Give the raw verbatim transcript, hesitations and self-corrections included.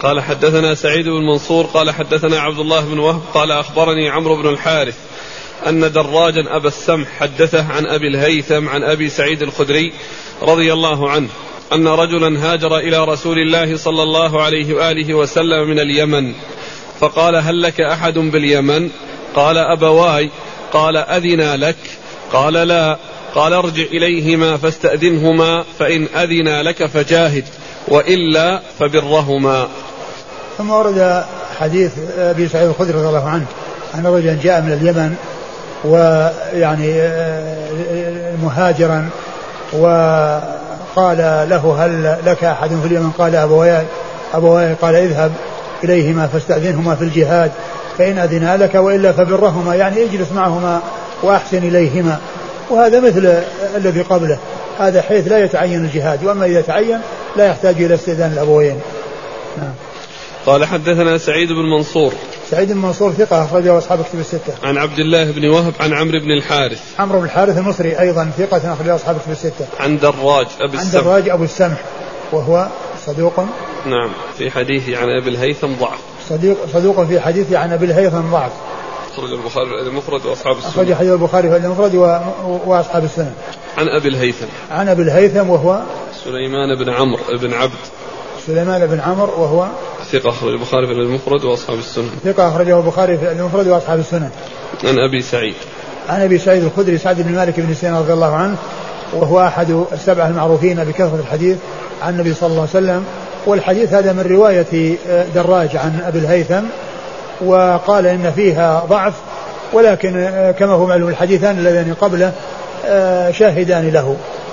قال حدثنا سعيد بن منصور قال حدثنا عبد الله بن وهب قال أخبرني عمرو بن الحارث أن دراجا أبا السمح حدثه عن أبي الهيثم عن أبي سعيد الخدري رضي الله عنه أن رجلا هاجر إلى رسول الله صلى الله عليه وآله وسلم من اليمن فقال هل لك أحد باليمن؟ قال أبواي. قال أذنا لك؟ قال لا. قال ارجع إليهما فاستأذنهما فإن أذنا لك فجاهد وإلا فبرهما. ثم ورد حديث أبي سعيد الخدري رضي الله عنه أن رجلا جاء من اليمن ويعني مهاجرا وقال له هل لك أحد في اليمن؟ قال أبواي. أبواي. قال اذهب إليهما فاستأذنهما في الجهاد فإن أذنا لك وإلا فبرهما، يعني اجلس معهما وأحسن إليهما. وهذا مثل الذي قبله، هذا حيث لا يتعين الجهاد، وأما إذا تعين لا يحتاج إلى استئذان الأبوين. نعم. قال حدثنا سعيد بن منصور. سعيد بن منصور ثقة أخرجه أصحاب الكتب الستة. عن عبد الله بن وهب عن عمرو بن الحارث. عمرو بن الحارث المصري أيضا ثقة أخرجه أصحاب الكتب الستة. عن دراج أبي السمح. عن دراج أبو السمح وهو صدوق. نعم. في حديثه عن أبي الهيثم ضعف. صديق صدوق في حديثه عن أبي الهيثم ضعف. أخرج البخاري في المفرد وأصحاب السنن. أخرج حديث البخاري في المفرد وأصحاب السنن. عن أبي الهيثم. عن أبي الهيثم وهو سليمان بن عمرو بن عبد. سليمان بن عمرو وهو ثقة أخرج البخاري في المفرد وأصحاب السنن. ثقة أخرجه البخاري في المفرد وأصحاب السنن. عن أبي سعيد. عن أبي سعيد الخدري سعد بن مالك بن سنان رضي الله عنه، وهو أحد السبعة المعروفين بكثرة الحديث عن النبي صلى الله عليه وسلم. والحديث هذا من رواية دراج عن أبي الهيثم، وقال إن فيها ضعف، ولكن كما هو معلوم الحديثان اللذان قبله شاهدان له،